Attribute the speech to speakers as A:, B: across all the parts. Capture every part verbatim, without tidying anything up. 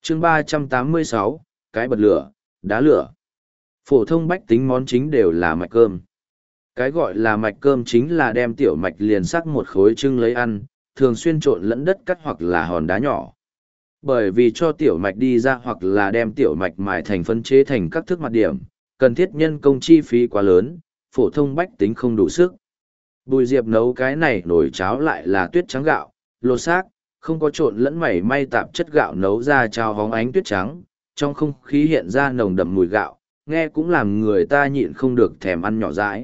A: chương ba trăm tám mươi sáu, cái bật lửa, đá lửa. Phổ thông bách tính món chính đều là mạch cơm. Cái gọi là mạch cơm chính là đem tiểu mạch liền sắc một khối trưng lấy ăn, thường xuyên trộn lẫn đất cắt hoặc là hòn đá nhỏ. Bởi vì cho tiểu mạch đi ra hoặc là đem tiểu mạch mài thành phân chế thành các thức mặt điểm, cần thiết nhân công chi phí quá lớn, phổ thông bách tính không đủ sức. Bùi Diệp nấu cái này nồi cháo lại là tuyết trắng gạo, lột xác, không có trộn lẫn mảy may tạp chất gạo nấu ra trao hóng ánh tuyết trắng, trong không khí hiện ra nồng đậm mùi gạo, nghe cũng làm người ta nhịn không được thèm ăn nhỏ dãi.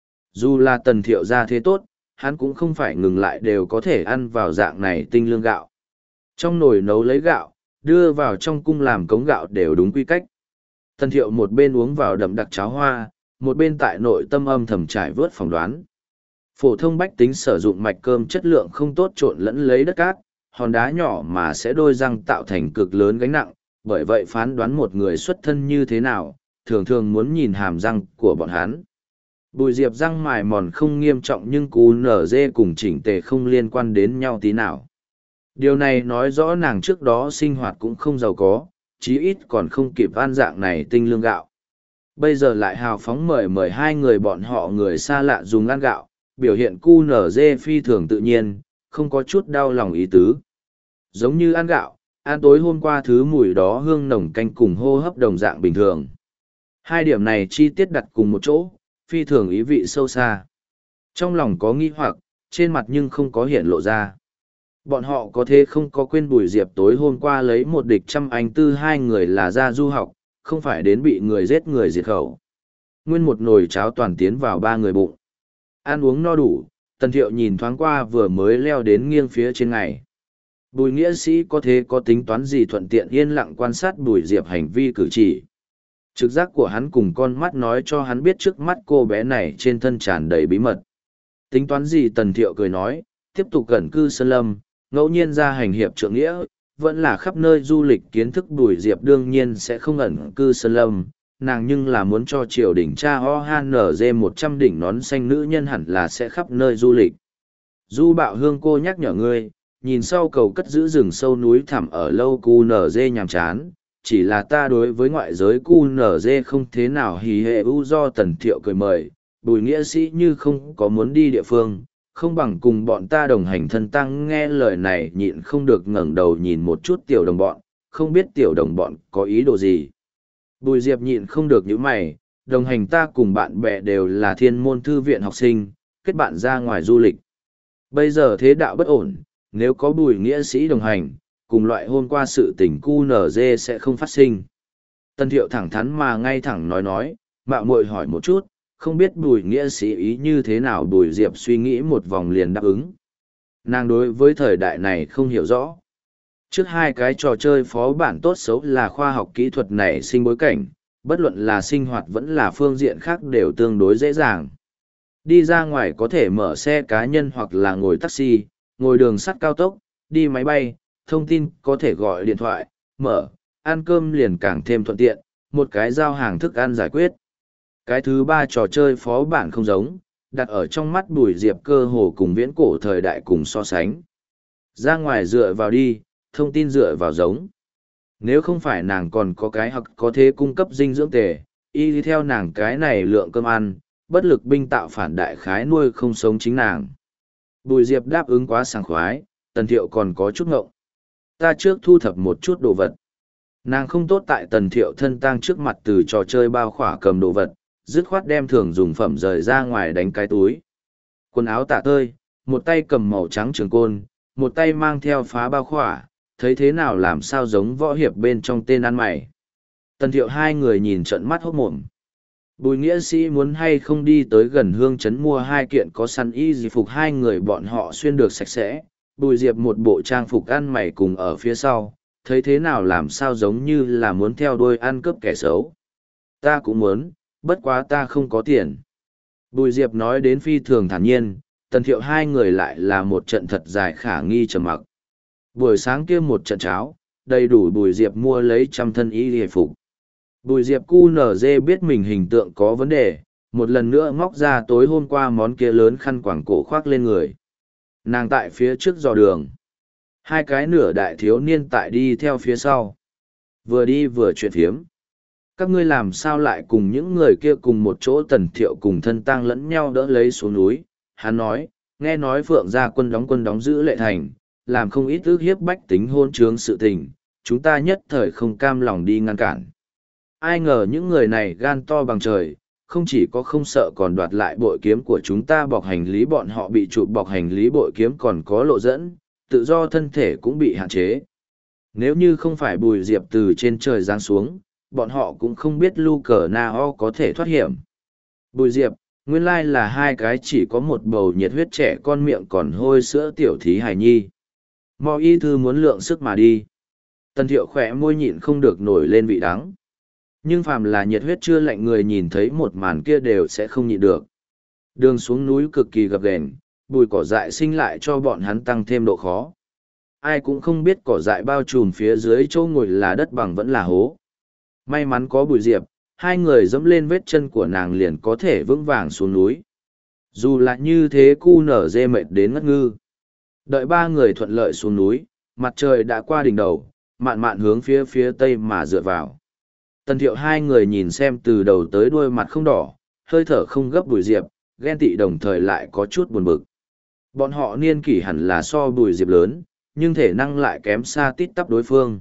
A: Dù là Tần Thiệu ra thế tốt, hắn cũng không phải ngừng lại đều có thể ăn vào dạng này tinh lương gạo. Trong nồi nấu lấy gạo, đưa vào trong cung làm cống gạo đều đúng quy cách. Tần Thiệu một bên uống vào đậm đặc cháo hoa, một bên tại nội tâm âm thầm trải vớt phỏng đoán. Phổ thông bách tính sử dụng mạch cơm chất lượng không tốt trộn lẫn lấy đất cát, hòn đá nhỏ mà sẽ đôi răng tạo thành cực lớn gánh nặng, bởi vậy phán đoán một người xuất thân như thế nào, thường thường muốn nhìn hàm răng của bọn hắn. Bùi Diệp răng mài mòn không nghiêm trọng nhưng cú nở dê cùng chỉnh tề không liên quan đến nhau tí nào. Điều này nói rõ nàng trước đó sinh hoạt cũng không giàu có, chí ít còn không kịp ăn dạng này tinh lương gạo. Bây giờ lại hào phóng mời mời hai người bọn họ người xa lạ dùng ăn gạo, biểu hiện cu nở dê phi thường tự nhiên, không có chút đau lòng ý tứ. Giống như ăn gạo, ăn tối hôm qua thứ mùi đó hương nồng canh cùng hô hấp đồng dạng bình thường. Hai điểm này chi tiết đặt cùng một chỗ, phi thường ý vị sâu xa. Trong lòng có nghi hoặc, trên mặt nhưng không có hiện lộ ra. Bọn họ có thế không có quên Bùi Diệp tối hôm qua lấy một địch trăm anh tư hai người là ra du học, không phải đến bị người giết người diệt khẩu. Nguyên một nồi cháo toàn tiến vào ba người bụng. Ăn uống no đủ, Tần Thiệu nhìn thoáng qua vừa mới leo đến nghiêng phía trên ngày. Bùi nghĩa sĩ có thế có tính toán gì thuận tiện yên lặng quan sát Bùi Diệp hành vi cử chỉ. Trực giác của hắn cùng con mắt nói cho hắn biết trước mắt cô bé này trên thân tràn đầy bí mật. Tính toán gì Tần Thiệu cười nói, tiếp tục gần cư sơn lâm, ngẫu nhiên ra hành hiệp trượng nghĩa, vẫn là khắp nơi du lịch kiến thức. Bùi Diệp đương nhiên sẽ không ẩn cư sơn lâm, nàng nhưng là muốn cho triều đình cha o han nở dê một trăm đỉnh nón xanh nữ nhân hẳn là sẽ khắp nơi du lịch. Du Bạo Hương cô nhắc nhở ngươi, nhìn sau cầu cất giữ rừng sâu núi thẳm ở lâu cu nở dê nhàm chán, chỉ là ta đối với ngoại giới cu nở dê không thế nào hì hệ u. Do Tần Thiệu cười mời, Bùi nghĩa sĩ như không có muốn đi địa phương, không bằng cùng bọn ta đồng hành thân tăng. Nghe lời này nhịn không được ngẩng đầu nhìn một chút tiểu đồng bọn, không biết tiểu đồng bọn có ý đồ gì. Bùi Diệp nhịn không được những mày, đồng hành ta cùng bạn bè đều là thiên môn thư viện học sinh, kết bạn ra ngoài du lịch. Bây giờ thế đạo bất ổn, nếu có Bùi nghĩa sĩ đồng hành, cùng loại hôm qua sự tình cu nở dê sẽ không phát sinh. Tần Thiệu thẳng thắn mà ngay thẳng nói nói, mạo muội hỏi một chút, không biết Bùi nghĩa sĩ ý như thế nào. Bùi Diệp suy nghĩ một vòng liền đáp ứng. Nàng đối với thời đại này không hiểu rõ. Trước hai cái trò chơi phó bản tốt xấu là khoa học kỹ thuật nảy sinh bối cảnh, bất luận là sinh hoạt vẫn là phương diện khác đều tương đối dễ dàng. Đi ra ngoài có thể mở xe cá nhân hoặc là ngồi taxi, ngồi đường sắt cao tốc, đi máy bay, thông tin có thể gọi điện thoại, mở, ăn cơm liền càng thêm thuận tiện, một cái giao hàng thức ăn giải quyết. Cái thứ ba trò chơi phó bản không giống, đặt ở trong mắt Bùi Diệp cơ hồ cùng viễn cổ thời đại cùng so sánh. Ra ngoài dựa vào đi, thông tin dựa vào giống. Nếu không phải nàng còn có cái hoặc có thế cung cấp dinh dưỡng tề, y đi theo nàng cái này lượng cơm ăn, bất lực binh tạo phản đại khái nuôi không sống chính nàng. Bùi Diệp đáp ứng quá sảng khoái, Tần Thiệu còn có chút ngộng. Ta trước thu thập một chút đồ vật. Nàng không tốt tại Tần Thiệu thân tang trước mặt từ trò chơi bao khỏa cầm đồ vật, dứt khoát đem thường dùng phẩm rời ra ngoài đánh cái túi. Quần áo tả tơi, một tay cầm màu trắng trường côn, một tay mang theo phá bao khỏa, thấy thế nào làm sao giống võ hiệp bên trong tên ăn mày. Tần Thiệu hai người nhìn trận mắt hốt mồm. Bùi nghĩa sĩ muốn hay không đi tới gần hương trấn mua hai kiện có săn y gì phục hai người bọn họ xuyên được sạch sẽ. Bùi Diệp một bộ trang phục ăn mày cùng ở phía sau, thấy thế nào làm sao giống như là muốn theo đuôi ăn cướp kẻ xấu. Ta cũng muốn, bất quá ta không có tiền. Bùi Diệp nói đến phi thường thản nhiên, Tần Thiệu hai người lại là một trận thật dài khả nghi trầm mặc. Buổi sáng kia một trận cháo, đầy đủ Bùi Diệp mua lấy trăm thân y hề phục. Bùi Diệp cu nở dê biết mình hình tượng có vấn đề, một lần nữa móc ra tối hôm qua món kia lớn khăn quàng cổ khoác lên người. Nàng tại phía trước dò đường. Hai cái nửa đại thiếu niên tại đi theo phía sau. Vừa đi vừa chuyện phiếm. Các ngươi làm sao lại cùng những người kia cùng một chỗ? Tần Thiệu cùng thân tang lẫn nhau đỡ lấy xuống núi. Hắn nói, nghe nói Phượng gia quân đóng quân đóng giữ Lệ Thành, làm không ít ước hiếp bách tính hôn trướng sự tình, chúng ta nhất thời không cam lòng đi ngăn cản. Ai ngờ những người này gan to bằng trời, không chỉ có không sợ còn đoạt lại bội kiếm của chúng ta. Bọc hành lý bọn họ bị chụp bọc hành lý, bội kiếm còn có lộ dẫn, tự do thân thể cũng bị hạn chế. Nếu như không phải Bùi Diệp từ trên trời giáng xuống, bọn họ cũng không biết Lu Cờ Na O có thể thoát hiểm. Bùi Diệp, nguyên lai là hai cái chỉ có một bầu nhiệt huyết trẻ con, miệng còn hôi sữa tiểu thí hài nhi. Mò y thư muốn lượng sức mà đi. Tần Thiệu khỏe môi nhịn không được nổi lên vị đắng. Nhưng phàm là nhiệt huyết chưa lạnh người nhìn thấy một màn kia đều sẽ không nhịn được. Đường xuống núi cực kỳ gập ghềnh, bùi cỏ dại sinh lại cho bọn hắn tăng thêm độ khó. Ai cũng không biết cỏ dại bao trùm phía dưới chỗ ngồi là đất bằng vẫn là hố. May mắn có Bùi Diệp, hai người dẫm lên vết chân của nàng liền có thể vững vàng xuống núi. Dù là như thế, cu nở dê mệt đến ngất ngư. Đợi ba người thuận lợi xuống núi, mặt trời đã qua đỉnh đầu, mạn mạn hướng phía phía tây mà dựa vào. Tần Thiệu hai người nhìn xem từ đầu tới đuôi mặt không đỏ, hơi thở không gấp Bùi Diệp, ghen tị đồng thời lại có chút buồn bực. Bọn họ niên kỷ hẳn là so Bùi Diệp lớn, nhưng thể năng lại kém xa tít tắp đối phương.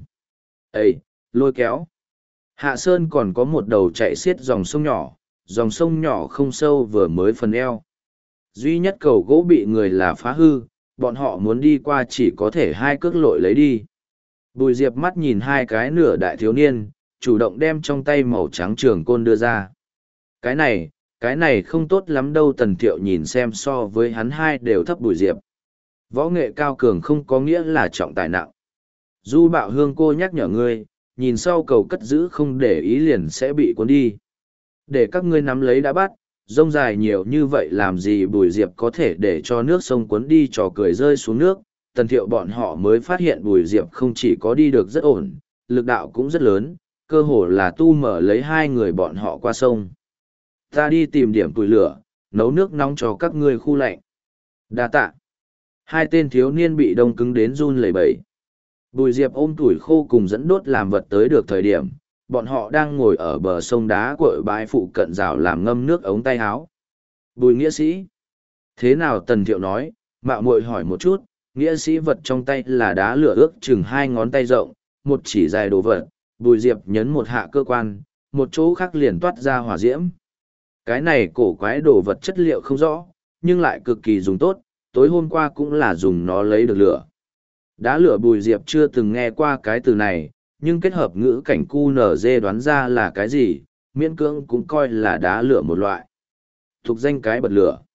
A: Ê, lôi kéo. Hạ Sơn còn có một đầu chạy xiết dòng sông nhỏ, dòng sông nhỏ không sâu vừa mới phần eo. Duy nhất cầu gỗ bị người là phá hư, bọn họ muốn đi qua chỉ có thể hai cước lội lấy đi. Bùi Diệp mắt nhìn hai cái nửa đại thiếu niên, chủ động đem trong tay màu trắng trường côn đưa ra. Cái này, cái này không tốt lắm đâu. Tần Thiệu nhìn xem so với hắn hai đều thấp Bùi Diệp. Võ nghệ cao cường không có nghĩa là trọng tài nặng. Du Bạo Hương cô nhắc nhở ngươi, nhìn sau cầu cất giữ không để ý liền sẽ bị cuốn đi. Để các ngươi nắm lấy đã bắt, rông dài nhiều như vậy làm gì? Bùi Diệp có thể để cho nước sông cuốn đi, trò cười rơi xuống nước. Tần Thiệu bọn họ mới phát hiện Bùi Diệp không chỉ có đi được rất ổn, lực đạo cũng rất lớn, cơ hồ là tu mở lấy hai người bọn họ qua sông. Ta đi tìm điểm củi lửa, nấu nước nóng cho các ngươi khu lạnh. Đa tạ. Hai tên thiếu niên bị đông cứng đến run lẩy bẩy. Bùi Diệp ôm củi khô cùng dẫn đốt làm vật tới được thời điểm, bọn họ đang ngồi ở bờ sông đá của bãi phụ cận rào làm ngâm nước ống tay áo. Bùi nghĩa sĩ. Thế nào? Tần Thiệu nói, mạo muội hỏi một chút. Nghĩa sĩ vật trong tay là đá lửa ước chừng hai ngón tay rộng, một chỉ dài đồ vật. Bùi Diệp nhấn một hạ cơ quan, một chỗ khác liền toát ra hỏa diễm. Cái này cổ quái đồ vật chất liệu không rõ, nhưng lại cực kỳ dùng tốt, tối hôm qua cũng là dùng nó lấy được lửa. Đá lửa. Bùi Diệp chưa từng nghe qua cái từ này, nhưng kết hợp ngữ cảnh cu nở dê đoán ra là cái gì, miễn cưỡng cũng coi là đá lửa một loại. Thuộc danh cái bật lửa.